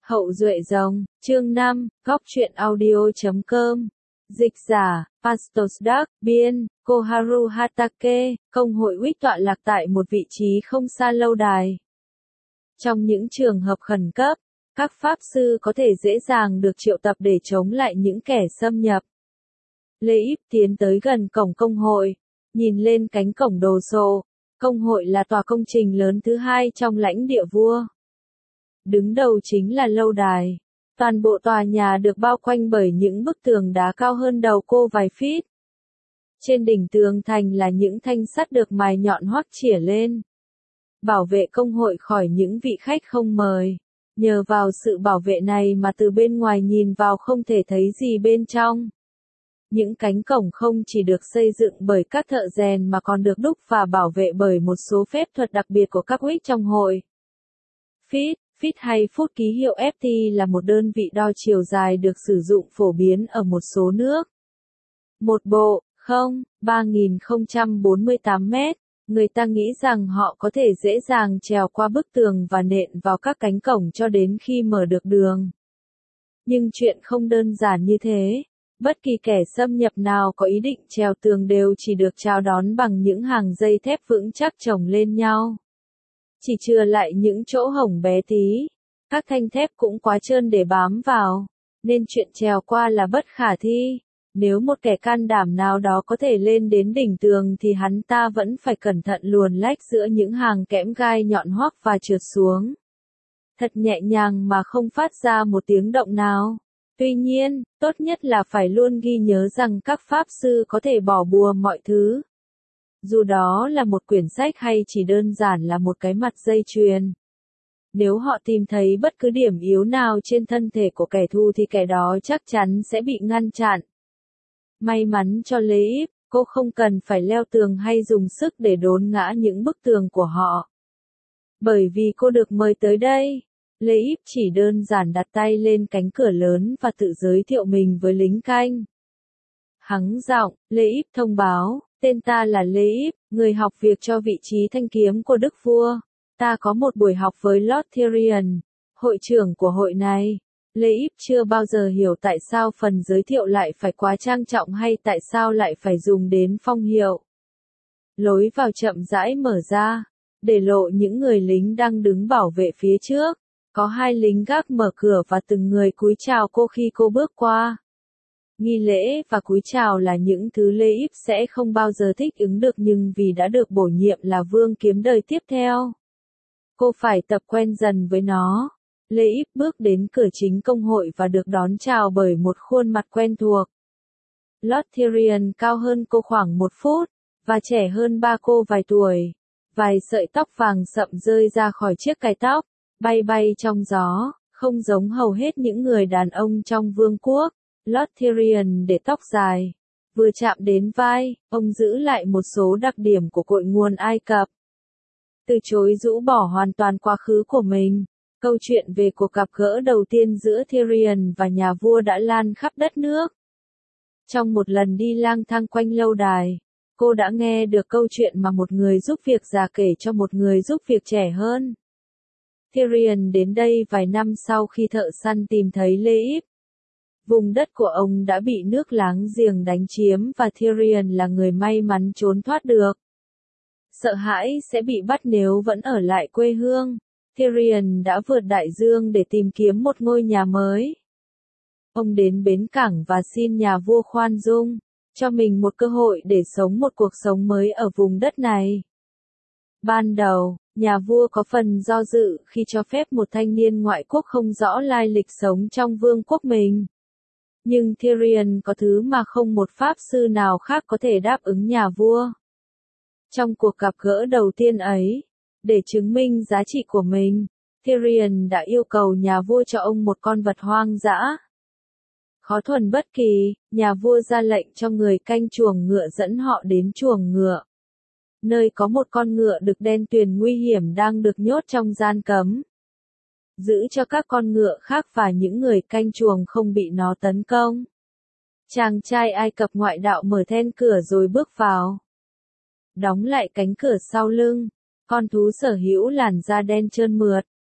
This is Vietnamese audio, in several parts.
Hậu duệ rồng, chương 5, góc truyện audio.com. Dịch giả, Pastos Dark, biên, Koharu Hatake, công hội Wit tọa lạc tại một vị trí không xa lâu đài. Trong những trường hợp khẩn cấp, các pháp sư có thể dễ dàng được triệu tập để chống lại những kẻ xâm nhập. Lê Íp tiến tới gần cổng công hội, nhìn lên cánh cổng đồ sộ. Công hội là tòa công trình lớn thứ hai trong lãnh địa vua. Đứng đầu chính là lâu đài. Toàn bộ tòa nhà được bao quanh bởi những bức tường đá cao hơn đầu cô vài feet. Trên đỉnh tường thành là những thanh sắt được mài nhọn hoắt chĩa lên, bảo vệ công hội khỏi những vị khách không mời. Nhờ vào sự bảo vệ này mà từ bên ngoài nhìn vào không thể thấy gì bên trong. Những cánh cổng không chỉ được xây dựng bởi các thợ rèn mà còn được đúc và bảo vệ bởi một số phép thuật đặc biệt của các Wit trong hội. Feet hay phút ký hiệu FT là một đơn vị đo chiều dài được sử dụng phổ biến ở một số nước. Một bộ, 3048 mét. Người ta nghĩ rằng họ có thể dễ dàng trèo qua bức tường và nện vào các cánh cổng cho đến khi mở được đường. Nhưng chuyện không đơn giản như thế. Bất kỳ kẻ xâm nhập nào có ý định trèo tường đều chỉ được chào đón bằng những hàng dây thép vững chắc chồng lên nhau. Chỉ chừa lại những chỗ hổng bé tí. Các thanh thép cũng quá trơn để bám vào, nên chuyện trèo qua là bất khả thi. Nếu một kẻ can đảm nào đó có thể lên đến đỉnh tường thì hắn ta vẫn phải cẩn thận luồn lách giữa những hàng kẽm gai nhọn hoắt và trượt xuống. Thật nhẹ nhàng mà không phát ra một tiếng động nào. Tuy nhiên, tốt nhất là phải luôn ghi nhớ rằng các pháp sư có thể bỏ bùa mọi thứ. Dù đó là một quyển sách hay chỉ đơn giản là một cái mặt dây chuyền. Nếu họ tìm thấy bất cứ điểm yếu nào trên thân thể của kẻ thù thì kẻ đó chắc chắn sẽ bị ngăn chặn. May mắn cho Lê Íp, cô không cần phải leo tường hay dùng sức để đốn ngã những bức tường của họ. Bởi vì cô được mời tới đây, Lê Íp chỉ đơn giản đặt tay lên cánh cửa lớn và tự giới thiệu mình với lính canh. Hắng giọng, Lê Íp thông báo, tên ta là Lê Íp, người học việc cho vị trí thanh kiếm của Đức Vua. Ta có một buổi học với Lord Tyrion, hội trưởng của hội này. Lê Íp chưa bao giờ hiểu tại sao phần giới thiệu lại phải quá trang trọng hay tại sao lại phải dùng đến phong hiệu. Lối vào chậm rãi mở ra, để lộ những người lính đang đứng bảo vệ phía trước. Có hai lính gác mở cửa và từng người cúi chào cô khi cô bước qua. Nghi lễ và cúi chào là những thứ Lê Íp sẽ không bao giờ thích ứng được nhưng vì đã được bổ nhiệm là vương kiếm đời tiếp theo. Cô phải tập quen dần với nó. Lê Íp bước đến cửa chính công hội và được đón chào bởi một khuôn mặt quen thuộc. Lord Tyrion cao hơn cô khoảng 1 phút, và trẻ hơn ba cô vài tuổi. Vài sợi tóc vàng sậm rơi ra khỏi chiếc cài tóc, bay bay trong gió, không giống hầu hết những người đàn ông trong vương quốc. Lord Tyrion để tóc dài. Vừa chạm đến vai, ông giữ lại một số đặc điểm của cội nguồn Ai Cập. Từ chối rũ bỏ hoàn toàn quá khứ của mình. Câu chuyện về cuộc gặp gỡ đầu tiên giữa Tyrion và nhà vua đã lan khắp đất nước. Trong một lần đi lang thang quanh lâu đài, cô đã nghe được câu chuyện mà một người giúp việc già kể cho một người giúp việc trẻ hơn. Tyrion đến đây vài năm sau khi thợ săn tìm thấy Lê Íp. Vùng đất của ông đã bị nước láng giềng đánh chiếm và Tyrion là người may mắn trốn thoát được. Sợ hãi sẽ bị bắt nếu vẫn ở lại quê hương, Tyrion đã vượt đại dương để tìm kiếm một ngôi nhà mới. Ông đến bến cảng và xin nhà vua khoan dung, cho mình một cơ hội để sống một cuộc sống mới ở vùng đất này. Ban đầu, nhà vua có phần do dự khi cho phép một thanh niên ngoại quốc không rõ lai lịch sống trong vương quốc mình. Nhưng Tyrion có thứ mà không một pháp sư nào khác có thể đáp ứng nhà vua. Trong cuộc gặp gỡ đầu tiên ấy, để chứng minh giá trị của mình, Tyrion đã yêu cầu nhà vua cho ông một con vật hoang dã. Khó thuần bất kỳ, nhà vua ra lệnh cho người canh chuồng ngựa dẫn họ đến chuồng ngựa, nơi có một con ngựa đực đen tuyền nguy hiểm đang được nhốt trong gian cấm. Giữ cho các con ngựa khác và những người canh chuồng không bị nó tấn công. Chàng trai Ai Cập ngoại đạo mở then cửa rồi bước vào. Đóng lại cánh cửa sau lưng, con thú sở hữu làn da đen trơn mượt,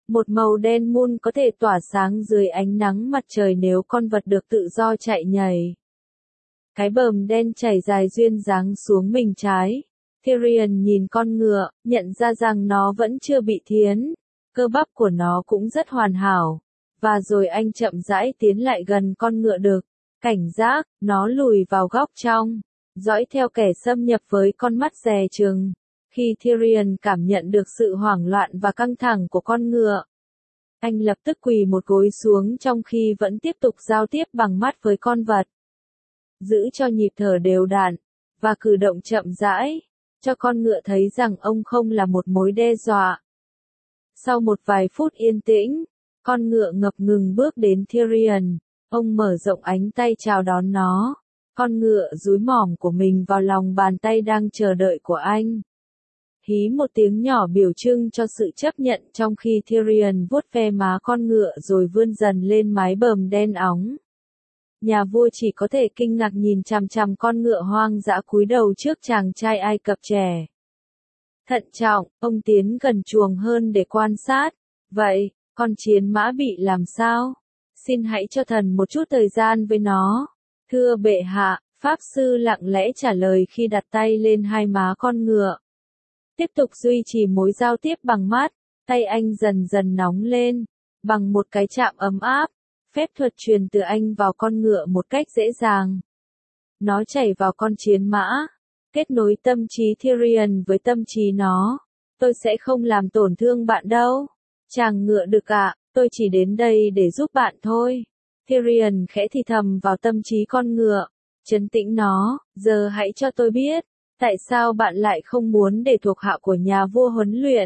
Một màu đen mun có thể tỏa sáng dưới ánh nắng mặt trời nếu con vật được tự do chạy nhảy. Cái bờm đen chảy dài duyên dáng xuống mình trái. Tyrion nhìn con ngựa, nhận ra rằng nó vẫn chưa bị thiến. Cơ bắp của nó cũng rất hoàn hảo. Và rồi anh chậm rãi tiến lại gần con ngựa đực. Cảnh giác, nó lùi vào góc trong. Dõi theo kẻ xâm nhập với con mắt dè chừng. Khi Tyrion cảm nhận được sự hoảng loạn và căng thẳng của con ngựa, anh lập tức quỳ một gối xuống trong khi vẫn tiếp tục giao tiếp bằng mắt với con vật. Giữ cho nhịp thở đều đặn, và cử động chậm rãi, cho con ngựa thấy rằng ông không là một mối đe dọa. Sau một vài phút yên tĩnh, con ngựa ngập ngừng bước đến Tyrion, ông mở rộng ánh tay chào đón nó. Con ngựa dúi mỏm của mình vào lòng bàn tay đang chờ đợi của anh. Hí một tiếng nhỏ biểu trưng cho sự chấp nhận trong khi Tyrion vuốt ve má con ngựa rồi vươn dần lên mái bờm đen óng. Nhà vua chỉ có thể kinh ngạc nhìn chằm chằm con ngựa hoang dã cúi đầu trước chàng trai Ai Cập trẻ. Thận trọng, ông tiến gần chuồng hơn để quan sát. Vậy, con chiến mã bị làm sao? Xin hãy cho thần một chút thời gian với nó. Thưa bệ hạ, pháp sư lặng lẽ trả lời khi đặt tay lên hai má con ngựa. Tiếp tục duy trì mối giao tiếp bằng mắt, tay anh dần dần nóng lên, bằng một cái chạm ấm áp, phép thuật truyền từ anh vào con ngựa một cách dễ dàng. Nó chảy vào con chiến mã, kết nối tâm trí Tyrion với tâm trí nó. Tôi sẽ không làm tổn thương bạn đâu. Chàng ngựa đực ạ, tôi chỉ đến đây để giúp bạn thôi. Tyrion khẽ thì thầm vào tâm trí con ngựa, trấn tĩnh nó, giờ hãy cho tôi biết. Tại sao bạn lại không muốn để thuộc hạ của nhà vua huấn luyện?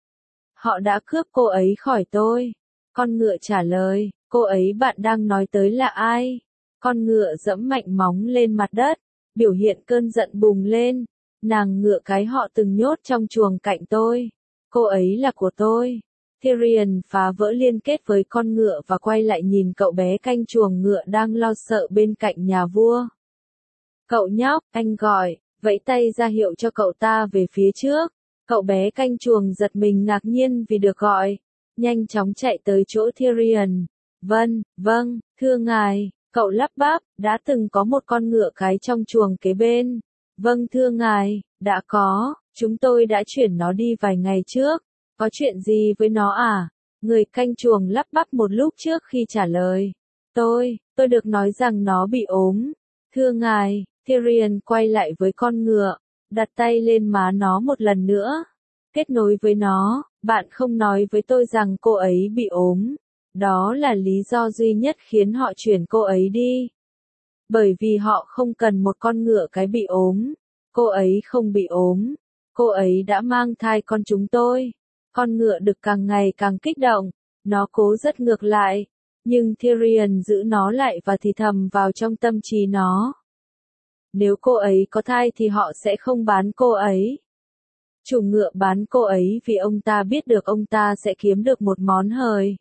Họ đã cướp cô ấy khỏi tôi. Con ngựa trả lời, cô ấy bạn đang nói tới là ai? Con ngựa giẫm mạnh móng lên mặt đất, biểu hiện cơn giận bùng lên. Nàng ngựa cái họ từng nhốt trong chuồng cạnh tôi. Cô ấy là của tôi. Tyrion phá vỡ liên kết với con ngựa và quay lại nhìn cậu bé canh chuồng ngựa đang lo sợ bên cạnh nhà vua. Cậu nhóc, anh gọi. Vẫy tay ra hiệu cho cậu ta về phía trước. Cậu bé canh chuồng giật mình ngạc nhiên vì được gọi. Nhanh chóng chạy tới chỗ Tyrion. Vâng, thưa ngài. Cậu lắp bắp, đã từng có một con ngựa cái trong chuồng kế bên. Vâng thưa ngài, đã có. Chúng tôi đã chuyển nó đi vài ngày trước. Có chuyện gì với nó à? Người canh chuồng lắp bắp một lúc trước khi trả lời. Tôi được nói rằng nó bị ốm. Thưa ngài. Tyrion quay lại với con ngựa, đặt tay lên má nó một lần nữa. Kết nối với nó, bạn không nói với tôi rằng cô ấy bị ốm. Đó là lý do duy nhất khiến họ chuyển cô ấy đi. Bởi vì họ không cần một con ngựa cái bị ốm. Cô ấy không bị ốm. Cô ấy đã mang thai con chúng tôi. Con ngựa đực càng ngày càng kích động. Nó cố rất ngược lại. Nhưng Tyrion giữ nó lại và thì thầm vào trong tâm trí nó. Nếu cô ấy có thai thì họ sẽ không bán cô ấy. Chủ ngựa bán cô ấy vì ông ta biết được ông ta sẽ kiếm được một món hời.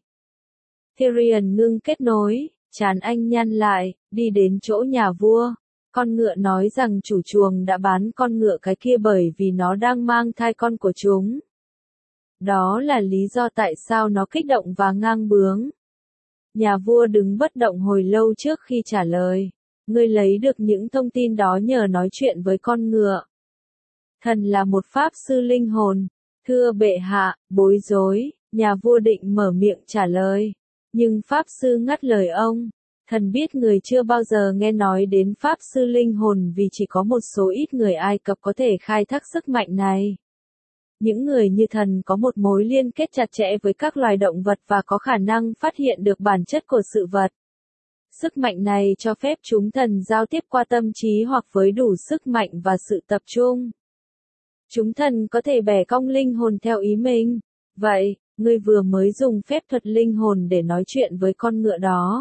Tyrion ngưng kết nối, trán anh nhăn lại, đi đến chỗ nhà vua. Con ngựa nói rằng chủ chuồng đã bán con ngựa cái kia bởi vì nó đang mang thai con của chúng. Đó là lý do tại sao nó kích động và ngang bướng. Nhà vua đứng bất động hồi lâu trước khi trả lời. Ngươi lấy được những thông tin đó nhờ nói chuyện với con ngựa. Thần là một pháp sư linh hồn. Thưa bệ hạ, bối rối, nhà vua định mở miệng trả lời. Nhưng pháp sư ngắt lời ông. Thần biết người chưa bao giờ nghe nói đến pháp sư linh hồn vì chỉ có một số ít người Ai Cập có thể khai thác sức mạnh này. Những người như thần có một mối liên kết chặt chẽ với các loài động vật và có khả năng phát hiện được bản chất của sự vật. Sức mạnh này cho phép chúng thần giao tiếp qua tâm trí hoặc với đủ sức mạnh và sự tập trung. Chúng thần có thể bẻ cong linh hồn theo ý mình. Vậy, ngươi vừa mới dùng phép thuật linh hồn để nói chuyện với con ngựa đó.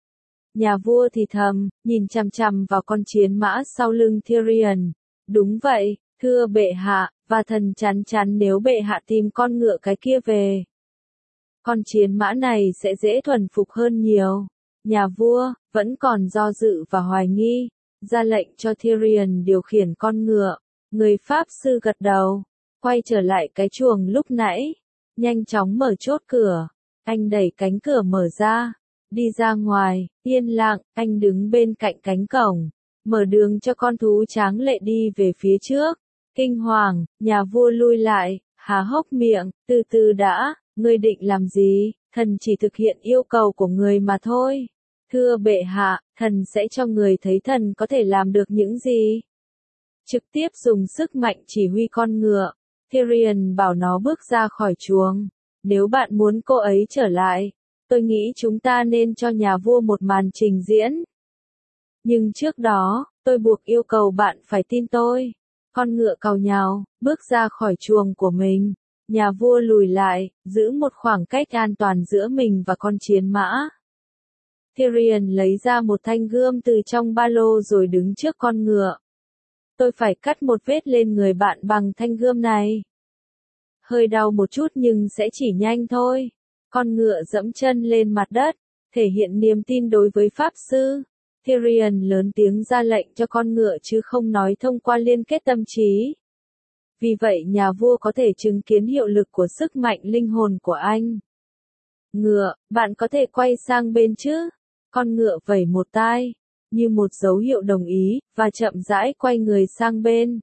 Nhà vua thì thầm, nhìn chằm chằm vào con chiến mã sau lưng Tyrion. Đúng vậy, thưa bệ hạ, và thần chắn chắn nếu bệ hạ tìm con ngựa cái kia về. Con chiến mã này sẽ dễ thuần phục hơn nhiều. Nhà vua, vẫn còn do dự và hoài nghi, ra lệnh cho Tyrion điều khiển con ngựa. Người pháp sư gật đầu, quay trở lại cái chuồng lúc nãy. nhanh chóng mở chốt cửa. Anh đẩy cánh cửa mở ra, đi ra ngoài, yên lặng, anh đứng bên cạnh cánh cổng, mở đường cho con thú tráng lệ đi về phía trước. Kinh hoàng, nhà vua lui lại, há hốc miệng, từ từ đã, ngươi định làm gì, thần chỉ thực hiện yêu cầu của người mà thôi. Thưa bệ hạ, thần sẽ cho người thấy thần có thể làm được những gì. Trực tiếp dùng sức mạnh chỉ huy con ngựa. Tyrion bảo nó bước ra khỏi chuồng. Nếu bạn muốn cô ấy trở lại, tôi nghĩ chúng ta nên cho nhà vua một màn trình diễn. Nhưng trước đó, tôi buộc yêu cầu bạn phải tin tôi. Con ngựa càu nhào, bước ra khỏi chuồng của mình. Nhà vua lùi lại, giữ một khoảng cách an toàn giữa mình và con chiến mã. Tyrion lấy ra một thanh gươm từ trong ba lô rồi đứng trước con ngựa. Tôi phải cắt một vết lên người bạn bằng thanh gươm này. Hơi đau một chút nhưng sẽ chỉ nhanh thôi. Con ngựa dẫm chân lên mặt đất, thể hiện niềm tin đối với pháp sư. Tyrion lớn tiếng ra lệnh cho con ngựa chứ không nói thông qua liên kết tâm trí. Vì vậy nhà vua có thể chứng kiến hiệu lực của sức mạnh linh hồn của anh. Ngựa, bạn có thể quay sang bên chứ? Con ngựa vẩy một tai, như một dấu hiệu đồng ý, và chậm rãi quay người sang bên.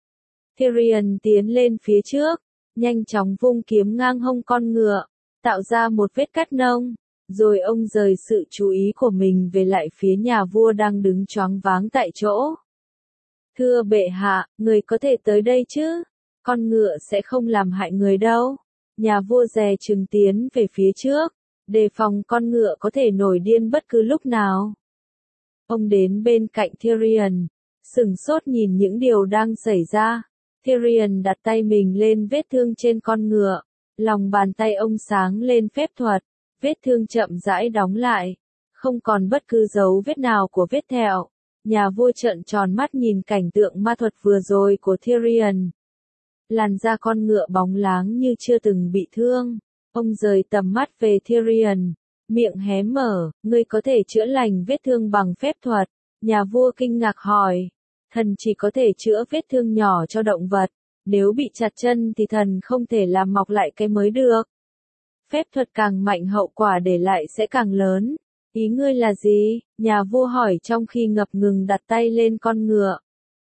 Tyrion tiến lên phía trước, nhanh chóng vung kiếm ngang hông con ngựa, tạo ra một vết cắt nông, rồi ông rời sự chú ý của mình về lại phía nhà vua đang đứng choáng váng tại chỗ. Thưa bệ hạ, người có thể tới đây chứ? Con ngựa sẽ không làm hại người đâu. Nhà vua dè chừng tiến về phía trước, đề phòng con ngựa có thể nổi điên bất cứ lúc nào. Ông đến bên cạnh Tyrion, sửng sốt nhìn những điều đang xảy ra. Tyrion đặt tay mình lên vết thương trên con ngựa, lòng bàn tay ông sáng lên phép thuật, vết thương chậm rãi đóng lại, không còn bất cứ dấu vết nào của vết thẹo. Nhà vua trợn tròn mắt nhìn cảnh tượng ma thuật vừa rồi của Tyrion. Làn da con ngựa bóng láng như chưa từng bị thương. Ông rời tầm mắt về Tyrion, miệng hé mở, ngươi có thể chữa lành vết thương bằng phép thuật. Nhà vua kinh ngạc hỏi, thần chỉ có thể chữa vết thương nhỏ cho động vật, nếu bị chặt chân thì thần không thể làm mọc lại cái mới được. Phép thuật càng mạnh hậu quả để lại sẽ càng lớn. Ý ngươi là gì? Nhà vua hỏi trong khi ngập ngừng đặt tay lên con ngựa.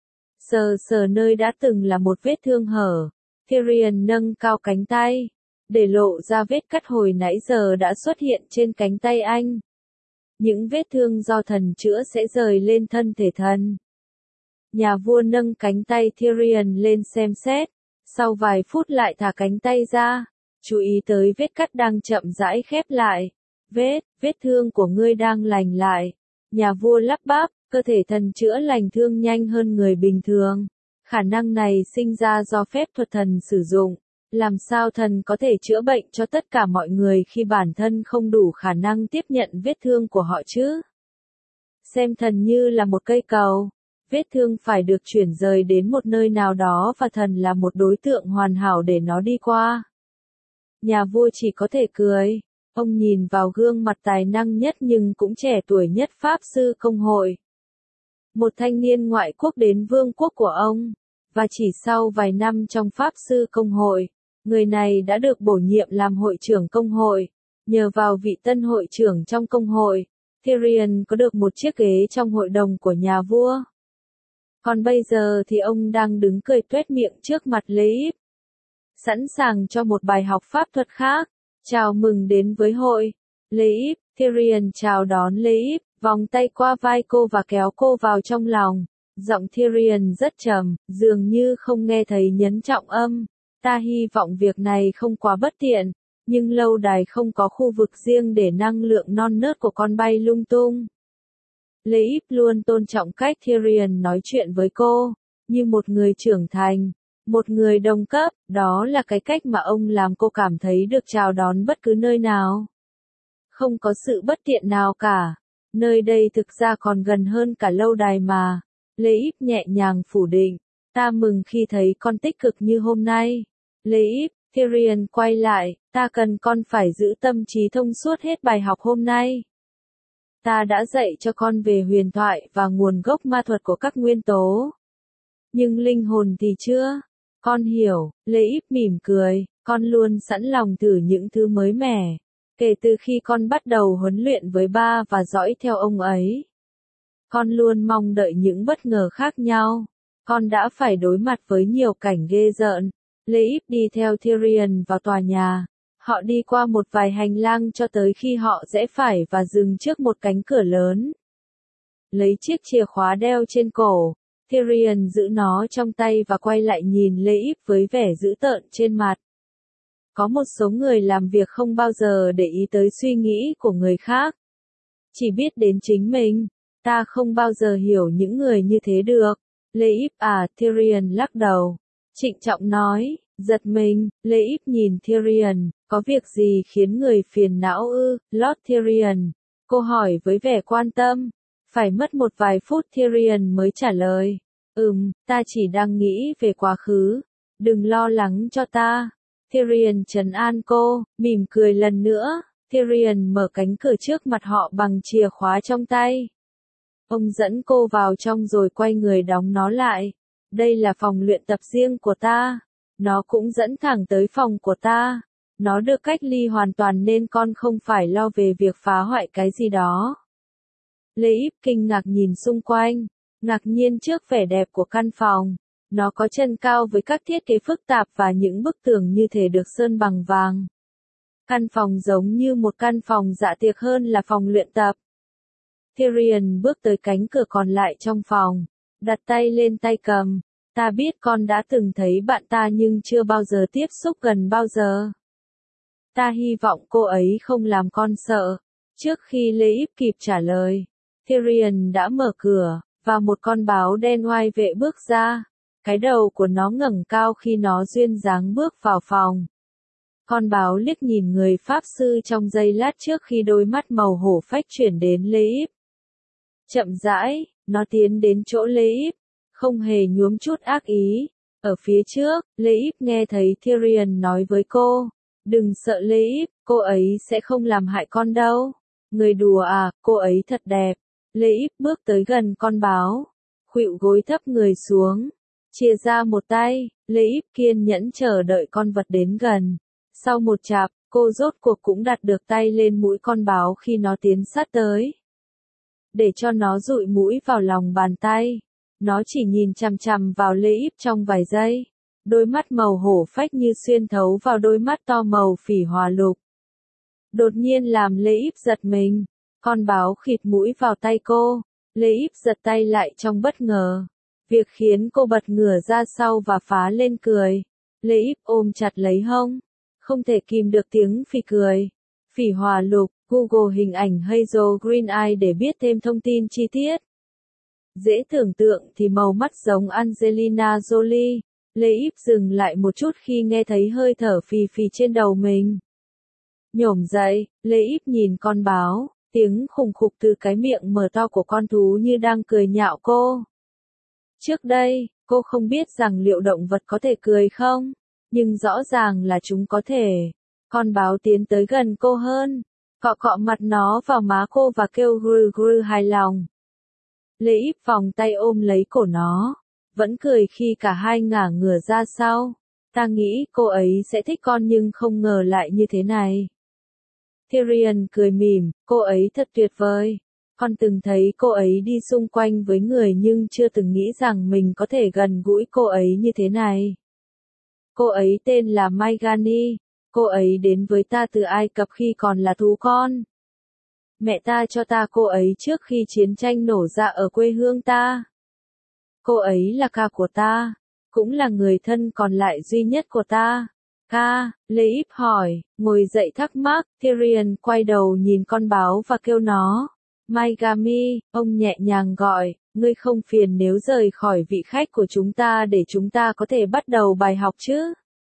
Sờ sờ nơi đã từng là một vết thương hở. Tyrion nâng cao cánh tay, để lộ ra vết cắt hồi nãy giờ đã xuất hiện trên cánh tay anh. Những vết thương do thần chữa sẽ rời lên thân thể thần. Nhà vua nâng cánh tay Tyrion lên xem xét, sau vài phút lại thả cánh tay ra, chú ý tới vết cắt đang chậm rãi khép lại. Vết thương của ngươi đang lành lại. Nhà vua lắp bắp, cơ thể thần chữa lành thương nhanh hơn người bình thường. Khả năng này sinh ra do phép thuật thần sử dụng. Làm sao thần có thể chữa bệnh cho tất cả mọi người khi bản thân không đủ khả năng tiếp nhận vết thương của họ chứ? Xem thần như là một cây cầu. Vết thương phải được chuyển rời đến một nơi nào đó và thần là một đối tượng hoàn hảo để nó đi qua. Nhà vua chỉ có thể cười. Ông nhìn vào gương mặt tài năng nhất nhưng cũng trẻ tuổi nhất Pháp sư công hội. Một thanh niên ngoại quốc đến vương quốc của ông. Và chỉ sau vài năm trong Pháp sư công hội, người này đã được bổ nhiệm làm hội trưởng công hội. Nhờ vào vị tân hội trưởng trong công hội, Tyrion có được một chiếc ghế trong hội đồng của nhà vua. Còn bây giờ thì ông đang đứng cười tuét miệng trước mặt Leib, sẵn sàng cho một bài học pháp thuật khác. Chào mừng đến với hội. Leib, Tyrion chào đón Leib, vòng tay qua vai cô và kéo cô vào trong lòng. Giọng Tyrion rất trầm, dường như không nghe thấy nhấn trọng âm. Ta hy vọng việc này không quá bất tiện, nhưng lâu đài không có khu vực riêng để năng lượng non nớt của con bay lung tung. Leib luôn tôn trọng cách Tyrion nói chuyện với cô, như một người trưởng thành, một người đồng cấp, đó là cái cách mà ông làm cô cảm thấy được chào đón bất cứ nơi nào. Không có sự bất tiện nào cả, nơi đây thực ra còn gần hơn cả lâu đài mà. Leib nhẹ nhàng phủ định, ta mừng khi thấy con tích cực như hôm nay. Leib, Tyrion quay lại, ta cần con phải giữ tâm trí thông suốt hết bài học hôm nay. Ta đã dạy cho con về huyền thoại và nguồn gốc ma thuật của các nguyên tố. Nhưng linh hồn thì chưa. Con hiểu, Lê Íp mỉm cười, con luôn sẵn lòng thử những thứ mới mẻ. Kể từ khi con bắt đầu huấn luyện với ba và dõi theo ông ấy. Con luôn mong đợi những bất ngờ khác nhau. Con đã phải đối mặt với nhiều cảnh ghê rợn. Lê Íp đi theo Tyrion vào tòa nhà. Họ đi qua một vài hành lang cho tới khi họ rẽ phải và dừng trước một cánh cửa lớn. Lấy chiếc chìa khóa đeo trên cổ, Tyrion giữ nó trong tay và quay lại nhìn Lê Íp với vẻ dữ tợn trên mặt. Có một số người làm việc không bao giờ để ý tới suy nghĩ của người khác. Chỉ biết đến chính mình. Ta không bao giờ hiểu những người như thế được. Lê Íp à, Tyrion lắc đầu. Trịnh trọng nói, giật mình, Lê Íp nhìn Tyrion, có việc gì khiến người phiền não ư, Lord Tyrion? Cô hỏi với vẻ quan tâm. Phải mất một vài phút Tyrion mới trả lời. Ta chỉ đang nghĩ về quá khứ. Đừng lo lắng cho ta. Tyrion trấn an cô, mỉm cười lần nữa. Tyrion mở cánh cửa trước mặt họ bằng chìa khóa trong tay. Ông dẫn cô vào trong rồi quay người đóng nó lại. Đây là phòng luyện tập riêng của ta. Nó cũng dẫn thẳng tới phòng của ta. Nó được cách ly hoàn toàn nên con không phải lo về việc phá hoại cái gì đó. Lê Íp kinh ngạc nhìn xung quanh, ngạc nhiên trước vẻ đẹp của căn phòng. Nó có chân cao với các thiết kế phức tạp và những bức tường như thể được sơn bằng vàng. Căn phòng giống như một căn phòng dạ tiệc hơn là phòng luyện tập. Tyrion bước tới cánh cửa còn lại trong phòng, đặt tay lên tay cầm. Ta biết con đã từng thấy bạn ta nhưng chưa bao giờ tiếp xúc gần bao giờ. Ta hy vọng cô ấy không làm con sợ. Trước khi Lê Íp kịp trả lời, Tyrion đã mở cửa, và một con báo đen oai vệ bước ra. Cái đầu của nó ngẩng cao khi nó duyên dáng bước vào phòng. Con báo liếc nhìn người pháp sư trong giây lát trước khi đôi mắt màu hổ phách chuyển đến Lê Íp. Chậm rãi, nó tiến đến chỗ Lê Íp, không hề nhuốm chút ác ý. Ở phía trước, Lê Íp nghe thấy Tyrion nói với cô, đừng sợ Lê Íp, cô ấy sẽ không làm hại con đâu. Người đùa à, cô ấy thật đẹp. Lê Íp bước tới gần con báo, khuỵu gối thấp người xuống, chia ra một tay. Lê Íp kiên nhẫn chờ đợi con vật đến gần. Sau một chạp, cô rốt cuộc cũng đặt được tay lên mũi con báo khi nó tiến sát tới. Để cho nó dụi mũi vào lòng bàn tay. Nó chỉ nhìn chằm chằm vào Lê Íp trong vài giây. Đôi mắt màu hổ phách như xuyên thấu vào đôi mắt to màu phỉ hòa lục. Đột nhiên làm Lê Íp giật mình. Con báo khịt mũi vào tay cô. Lê Íp giật tay lại trong bất ngờ. Việc khiến cô bật ngửa ra sau và phá lên cười. Lê Íp ôm chặt lấy hông. Không thể kìm được tiếng phì cười. Phỉ hòa lục, Google hình ảnh Hazel Green Eye để biết thêm thông tin chi tiết. Dễ tưởng tượng thì màu mắt giống Angelina Jolie. Lê Íp dừng lại một chút khi nghe thấy hơi thở phì phì trên đầu mình. Nhổm dậy, Lê Íp nhìn con báo, tiếng khủng khục từ cái miệng mở to của con thú như đang cười nhạo cô. Trước đây, cô không biết rằng liệu động vật có thể cười không, nhưng rõ ràng là chúng có thể. Con báo tiến tới gần cô hơn, cọ cọ mặt nó vào má cô và kêu gừ gừ hài lòng. Lê Íp vòng tay ôm lấy cổ nó, vẫn cười khi cả hai ngả ngửa ra sau. Ta nghĩ cô ấy sẽ thích con nhưng không ngờ lại như thế này. Tyrion cười mỉm, cô ấy thật tuyệt vời. Con từng thấy cô ấy đi xung quanh với người nhưng chưa từng nghĩ rằng mình có thể gần gũi cô ấy như thế này. Cô ấy tên là Maegani. Cô ấy đến với ta từ Ai Cập khi còn là thú con. Mẹ ta cho ta cô ấy trước khi chiến tranh nổ ra ở quê hương ta. Cô ấy là ca của ta, cũng là người thân còn lại duy nhất của ta. Ca, Lê Íp hỏi, ngồi dậy thắc mắc. Tyrion quay đầu nhìn con báo và kêu nó. Maegami, ông nhẹ nhàng gọi, ngươi không phiền nếu rời khỏi vị khách của chúng ta để chúng ta có thể bắt đầu bài học chứ?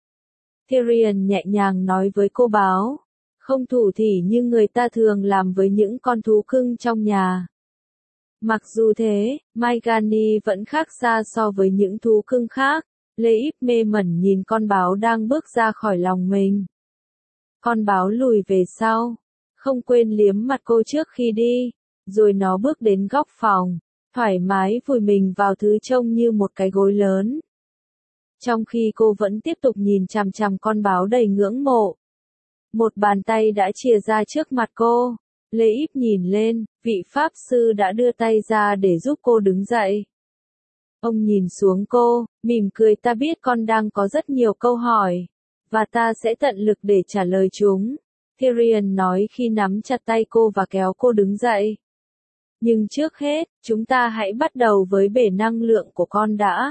Tyrion nhẹ nhàng nói với cô báo, không thủ thỉ như người ta thường làm với những con thú cưng trong nhà. Mặc dù thế, Maegani vẫn khác xa so với những thú cưng khác. Lê Íp mê mẩn nhìn con báo đang bước ra khỏi lòng mình. Con báo lùi về sau, không quên liếm mặt cô trước khi đi, rồi nó bước đến góc phòng, thoải mái vùi mình vào thứ trông như một cái gối lớn. trong khi cô vẫn tiếp tục nhìn chằm chằm con báo đầy ngưỡng mộ. Một bàn tay đã chìa ra trước mặt cô. Lê Íp nhìn lên, vị Pháp sư đã đưa tay ra để giúp cô đứng dậy. Ông nhìn xuống cô, mỉm cười, ta biết con đang có rất nhiều câu hỏi, và ta sẽ tận lực để trả lời chúng. Tyrion nói khi nắm chặt tay cô và kéo cô đứng dậy. Nhưng trước hết, chúng ta hãy bắt đầu với bể năng lượng của con đã.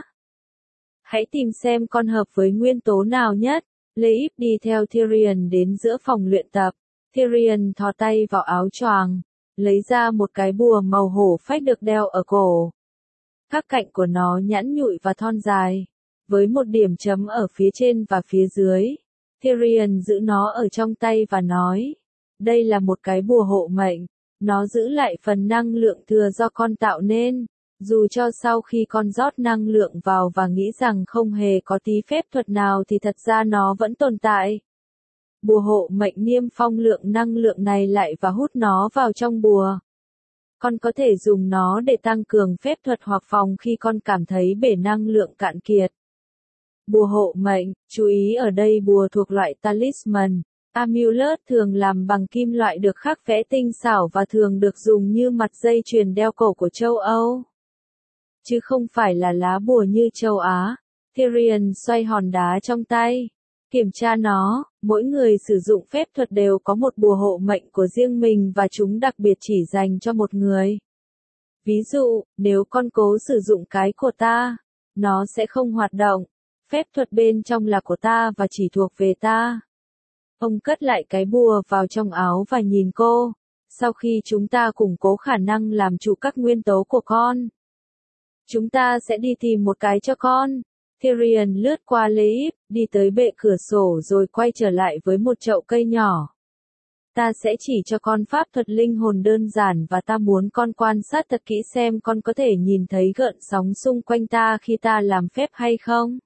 Hãy tìm xem con hợp với nguyên tố nào nhất. Lê Íp đi theo Tyrion đến giữa phòng luyện tập. Tyrion thò tay vào áo choàng, lấy ra một cái bùa màu hổ phách được đeo ở cổ. Các cạnh của nó nhẵn nhụi và thon dài, với một điểm chấm ở phía trên và phía dưới. Tyrion giữ nó ở trong tay và nói, đây là một cái bùa hộ mệnh, nó giữ lại phần năng lượng thừa do con tạo nên, dù cho sau khi con rót năng lượng vào và nghĩ rằng không hề có tí phép thuật nào thì thật ra nó vẫn tồn tại. Bùa hộ mệnh niêm phong lượng năng lượng này lại và hút nó vào trong bùa. Con có thể dùng nó để tăng cường phép thuật hoặc phòng khi con cảm thấy bể năng lượng cạn kiệt. Bùa hộ mệnh, chú ý ở đây bùa thuộc loại talisman. Amulet thường làm bằng kim loại được khắc vẽ tinh xảo và thường được dùng như mặt dây chuyền đeo cổ của châu Âu, chứ không phải là lá bùa như châu Á. Tyrion xoay hòn đá trong tay, kiểm tra nó. Mỗi người sử dụng phép thuật đều có một bùa hộ mệnh của riêng mình và chúng đặc biệt chỉ dành cho một người. Ví dụ, nếu con cố sử dụng cái của ta, nó sẽ không hoạt động. Phép thuật bên trong là của ta và chỉ thuộc về ta. Ông cất lại cái bùa vào trong áo và nhìn cô. Sau khi chúng ta củng cố khả năng làm chủ các nguyên tố của con, chúng ta sẽ đi tìm một cái cho con. Tyrion lướt qua Lê Íp, đi tới bệ cửa sổ rồi quay trở lại với một chậu cây nhỏ. Ta sẽ chỉ cho con pháp thuật linh hồn đơn giản và ta muốn con quan sát thật kỹ xem con có thể nhìn thấy gợn sóng xung quanh ta khi ta làm phép hay không.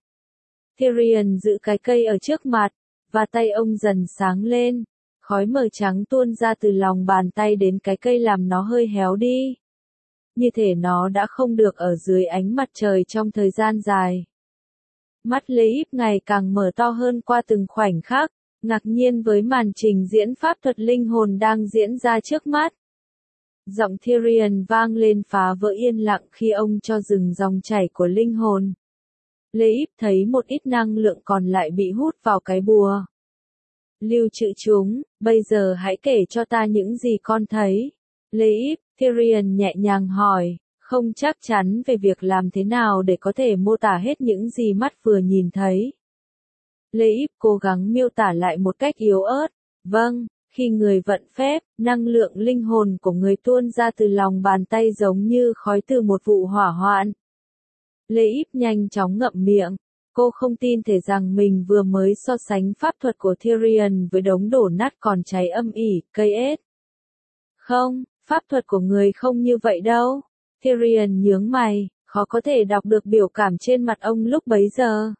Tyrion giữ cái cây ở trước mặt, và tay ông dần sáng lên. Khói mờ trắng tuôn ra từ lòng bàn tay đến cái cây làm nó hơi héo đi. Như thể nó đã không được ở dưới ánh mặt trời trong thời gian dài. Mắt Lê Íp ngày càng mở to hơn qua từng khoảnh khắc, ngạc nhiên với màn trình diễn pháp thuật linh hồn đang diễn ra trước mắt. Giọng Tyrion vang lên phá vỡ yên lặng khi ông cho dừng dòng chảy của linh hồn. Lê Íp thấy một ít năng lượng còn lại bị hút vào cái bùa. Lưu trữ chúng, bây giờ hãy kể cho ta những gì con thấy. Lê Íp, Tyrion nhẹ nhàng hỏi, không chắc chắn về việc làm thế nào để có thể mô tả hết những gì mắt vừa nhìn thấy. Lê Íp cố gắng miêu tả lại một cách yếu ớt. Vâng, khi người vận phép, năng lượng linh hồn của người tuôn ra từ lòng bàn tay giống như khói từ một vụ hỏa hoạn. Lê Íp nhanh chóng ngậm miệng. Cô không tin thể rằng mình vừa mới so sánh pháp thuật của Tyrion với đống đổ nát còn cháy âm ỉ, cây ết. Không, pháp thuật của người không như vậy đâu. Tyrion nhướng mày, khó có thể đọc được biểu cảm trên mặt ông lúc bấy giờ.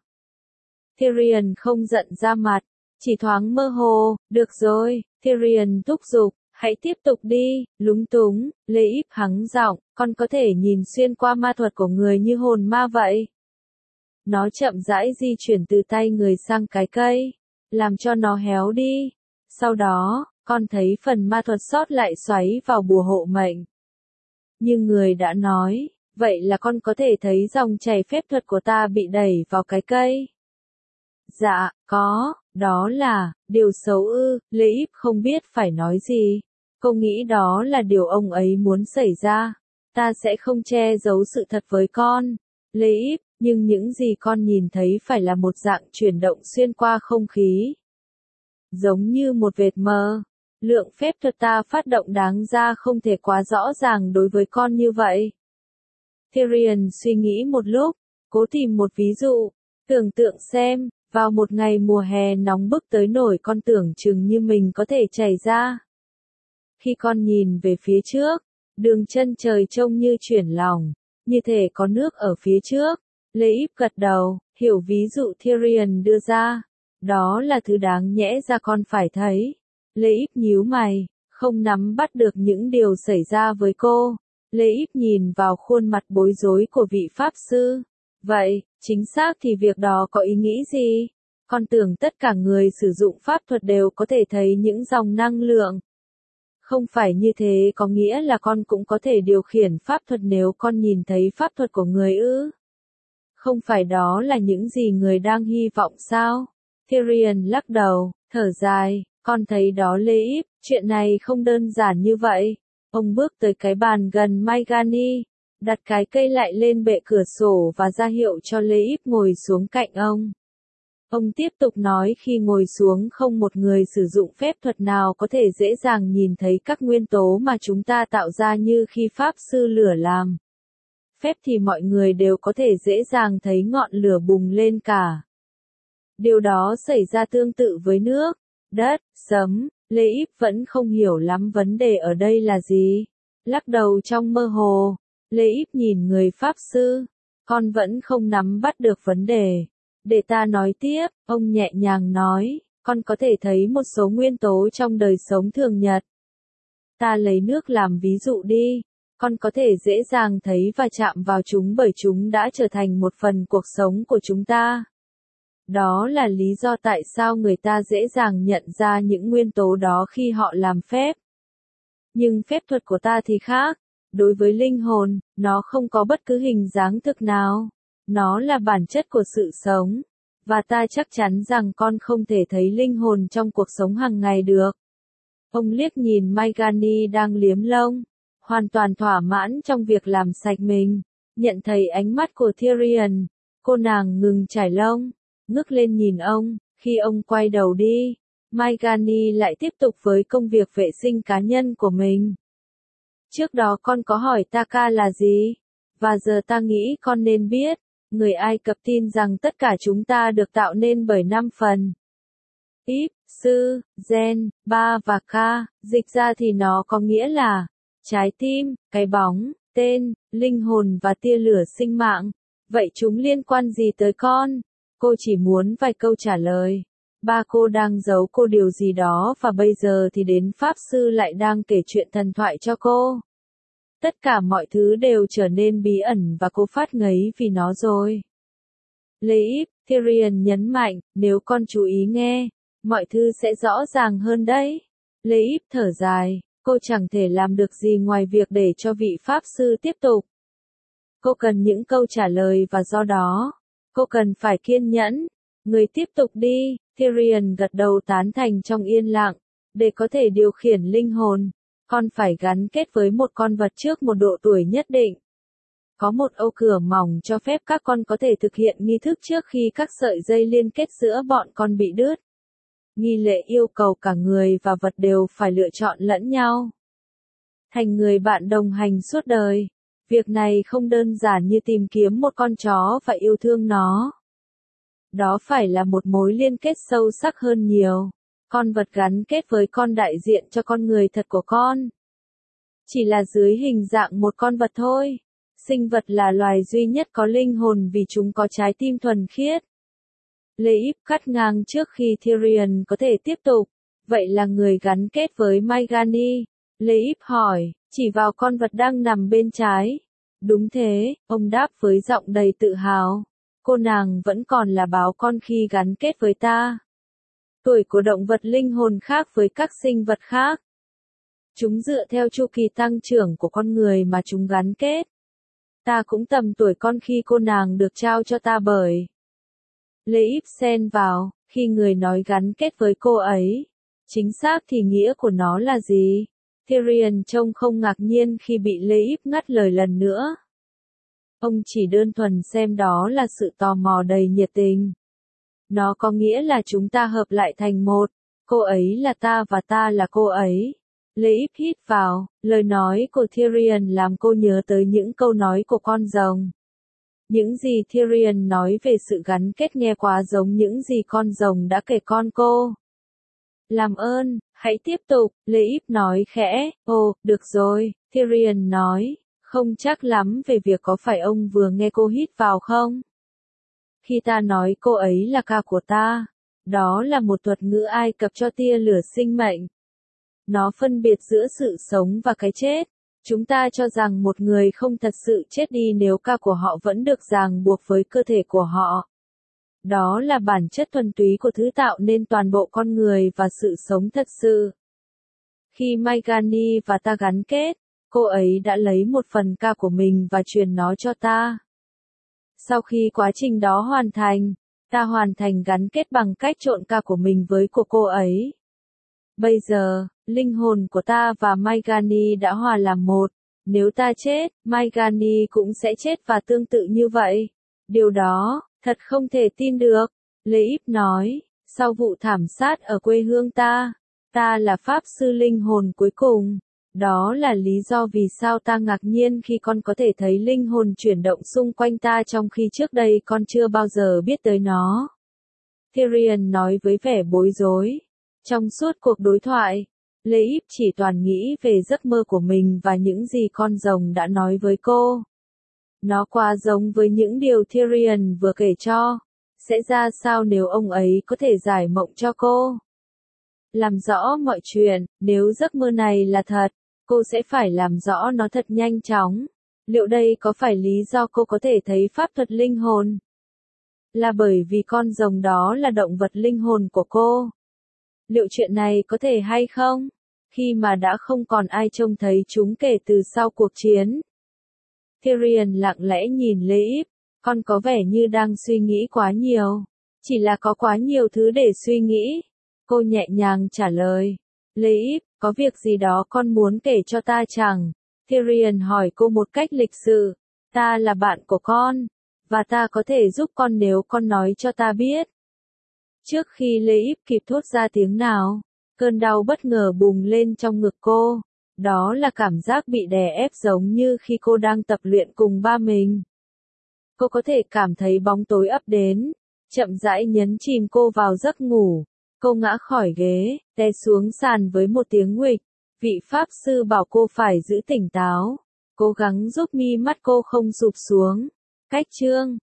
Tyrion không giận ra mặt, chỉ thoáng mơ hồ, được rồi, Tyrion thúc giục, hãy tiếp tục đi, lúng túng, Lê Íp hắng giọng, con có thể nhìn xuyên qua ma thuật của người như hồn ma vậy. Nó chậm rãi di chuyển từ tay người sang cái cây, làm cho nó héo đi. Sau đó, con thấy phần ma thuật sót lại xoáy vào bùa hộ mệnh. Như người đã nói, vậy là con có thể thấy dòng chảy phép thuật của ta bị đẩy vào cái cây. Dạ, có, đó là, điều xấu ư, Lê Íp không biết phải nói gì. Cô nghĩ đó là điều ông ấy muốn xảy ra. Ta sẽ không che giấu sự thật với con, Lê Íp, nhưng những gì con nhìn thấy phải là một dạng chuyển động xuyên qua không khí. Giống như một vệt mờ. Lượng phép thuật ta phát động đáng ra không thể quá rõ ràng đối với con như vậy. Tyrion suy nghĩ một lúc, cố tìm một ví dụ. Tưởng tượng xem, vào một ngày mùa hè nóng bức tới nỗi con tưởng chừng như mình có thể chảy ra. Khi con nhìn về phía trước, đường chân trời trông như chuyển lòng, như thể có nước ở phía trước. Lê Íp gật đầu, hiểu ví dụ Tyrion đưa ra. Đó là thứ đáng nhẽ ra con phải thấy. Lê Íp nhíu mày, không nắm bắt được những điều xảy ra với cô. Lê Íp nhìn vào khuôn mặt bối rối của vị pháp sư. Vậy, chính xác thì việc đó có ý nghĩ gì? Con tưởng tất cả người sử dụng pháp thuật đều có thể thấy những dòng năng lượng. Không phải như thế, có nghĩa là con cũng có thể điều khiển pháp thuật nếu con nhìn thấy pháp thuật của người ư? Không phải đó là những gì người đang hy vọng sao? Tyrion lắc đầu, thở dài, con thấy đó Leif, chuyện này không đơn giản như vậy. Ông bước tới cái bàn gần Maegani, đặt cái cây lại lên bệ cửa sổ và ra hiệu cho Leif ngồi xuống cạnh ông. Ông tiếp tục nói, khi ngồi xuống không một người sử dụng phép thuật nào có thể dễ dàng nhìn thấy các nguyên tố mà chúng ta tạo ra như khi Pháp Sư Lửa làm phép thì mọi người đều có thể dễ dàng thấy ngọn lửa bùng lên cả. Điều đó xảy ra tương tự với nước, đất, sấm. Leif vẫn không hiểu lắm vấn đề ở đây là gì. Lắc đầu trong mơ hồ, Leif nhìn người Pháp Sư. Con vẫn không nắm bắt được vấn đề. Để ta nói tiếp, ông nhẹ nhàng nói, con có thể thấy một số nguyên tố trong đời sống thường nhật. Ta lấy nước làm ví dụ đi. Con có thể dễ dàng thấy và chạm vào chúng bởi chúng đã trở thành một phần cuộc sống của chúng ta. Đó là lý do tại sao người ta dễ dàng nhận ra những nguyên tố đó khi họ làm phép. Nhưng phép thuật của ta thì khác. Đối với linh hồn, nó không có bất cứ hình dáng thực nào. Nó là bản chất của sự sống. Và ta chắc chắn rằng con không thể thấy linh hồn trong cuộc sống hàng ngày được. Ông liếc nhìn Maegani đang liếm lông, hoàn toàn thỏa mãn trong việc làm sạch mình. Nhận thấy ánh mắt của Tyrion, cô nàng ngừng chải lông, ngước lên nhìn ông. Khi ông quay đầu đi, Maegani lại tiếp tục với công việc vệ sinh cá nhân của mình. Trước đó con có hỏi Taka là gì? Và giờ ta nghĩ con nên biết. Người Ai Cập tin rằng tất cả chúng ta được tạo nên bởi 5 phần. Íp, Sư, Gen, Ba và Ka, dịch ra thì nó có nghĩa là trái tim, cái bóng, tên, linh hồn và tia lửa sinh mạng. Vậy chúng liên quan gì tới con? Cô chỉ muốn vài câu trả lời. Ba cô đang giấu cô điều gì đó và bây giờ thì đến Pháp Sư lại đang kể chuyện thần thoại cho cô. Tất cả mọi thứ đều trở nên bí ẩn và cô phát ngấy vì nó rồi. Leif, Tyrion nhấn mạnh, nếu con chú ý nghe, mọi thứ sẽ rõ ràng hơn đấy. Leif thở dài, cô chẳng thể làm được gì ngoài việc để cho vị Pháp Sư tiếp tục. Cô cần những câu trả lời và do đó, cô cần phải kiên nhẫn. Người tiếp tục đi, Tyrion gật đầu tán thành trong yên lặng. Để có thể điều khiển linh hồn, con phải gắn kết với một con vật trước một độ tuổi nhất định. Có một ô cửa mỏng cho phép các con có thể thực hiện nghi thức trước khi các sợi dây liên kết giữa bọn con bị đứt. Nghi lễ yêu cầu cả người và vật đều phải lựa chọn lẫn nhau. Thành người bạn đồng hành suốt đời. Việc này không đơn giản như tìm kiếm một con chó và yêu thương nó. Đó phải là một mối liên kết sâu sắc hơn nhiều. Con vật gắn kết với con đại diện cho con người thật của con. Chỉ là dưới hình dạng một con vật thôi. Sinh vật là loài duy nhất có linh hồn vì chúng có trái tim thuần khiết. Leif cắt ngang trước khi Tyrion có thể tiếp tục. Vậy là người gắn kết với Maegani. Leif hỏi, chỉ vào con vật đang nằm bên trái. Đúng thế, ông đáp với giọng đầy tự hào. Cô nàng vẫn còn là báo con khi gắn kết với ta. Tuổi của động vật linh hồn khác với các sinh vật khác. Chúng dựa theo chu kỳ tăng trưởng của con người mà chúng gắn kết. Ta cũng tầm tuổi con khi cô nàng được trao cho ta bởi. Leif xen vào, khi người nói gắn kết với cô ấy. Chính xác thì nghĩa của nó là gì? Tyrion trông không ngạc nhiên khi bị Leif ngắt lời lần nữa. Ông chỉ đơn thuần xem đó là sự tò mò đầy nhiệt tình. Nó có nghĩa là chúng ta hợp lại thành một. Cô ấy là ta và ta là cô ấy. Leif hít vào, lời nói của Tyrion làm cô nhớ tới những câu nói của con rồng. Những gì Tyrion nói về sự gắn kết nghe quá giống những gì con rồng đã kể con cô. Làm ơn, hãy tiếp tục, Leif nói khẽ. Ồ, được rồi, Tyrion nói, không chắc lắm về việc có phải ông vừa nghe cô hít vào không? Khi ta nói cô ấy là ca của ta, đó là một thuật ngữ Ai Cập cho tia lửa sinh mệnh. Nó phân biệt giữa sự sống và cái chết. Chúng ta cho rằng một người không thật sự chết đi nếu ca của họ vẫn được ràng buộc với cơ thể của họ. Đó là bản chất thuần túy của thứ tạo nên toàn bộ con người và sự sống thật sự. Khi Meghani và ta gắn kết, cô ấy đã lấy một phần ca của mình và truyền nó cho ta. Sau khi quá trình đó hoàn thành, ta hoàn thành gắn kết bằng cách trộn ca của mình với của cô ấy. Bây giờ, linh hồn của ta và Meghani đã hòa làm một. Nếu ta chết, Meghani cũng sẽ chết và tương tự như vậy. Điều đó, thật không thể tin được. Leib nói, sau vụ thảm sát ở quê hương ta là pháp sư linh hồn cuối cùng. Đó là lý do vì sao ta ngạc nhiên khi con có thể thấy linh hồn chuyển động xung quanh ta trong khi trước đây con chưa bao giờ biết tới nó. Tyrion nói với vẻ bối rối. Trong suốt cuộc đối thoại, Leib chỉ toàn nghĩ về giấc mơ của mình và những gì con rồng đã nói với cô. Nó quá giống với những điều Tyrion vừa kể cho. Sẽ ra sao nếu ông ấy có thể giải mộng cho cô? Làm rõ mọi chuyện, nếu giấc mơ này là thật, cô sẽ phải làm rõ nó thật nhanh chóng. Liệu đây có phải lý do cô có thể thấy pháp thuật linh hồn? Là bởi vì con rồng đó là động vật linh hồn của cô. Liệu chuyện này có thể hay không? Khi mà đã không còn ai trông thấy chúng kể từ sau cuộc chiến. Tyrion lặng lẽ nhìn Leib, con có vẻ như đang suy nghĩ quá nhiều. Chỉ là có quá nhiều thứ để suy nghĩ. Cô nhẹ nhàng trả lời. Leib, có việc gì đó con muốn kể cho ta chẳng? Tyrion hỏi cô một cách lịch sự. Ta là bạn của con, và ta có thể giúp con nếu con nói cho ta biết. Trước khi Leib kịp thốt ra tiếng nào, cơn đau bất ngờ bùng lên trong ngực cô. Đó là cảm giác bị đè ép giống như khi cô đang tập luyện cùng ba mình. Cô có thể cảm thấy bóng tối ập đến, chậm rãi nhấn chìm cô vào giấc ngủ. Cô ngã khỏi ghế, té xuống sàn với một tiếng nguịch. Vị pháp sư bảo cô phải giữ tỉnh táo, cố gắng giúp mi mắt cô không sụp xuống. Cách chương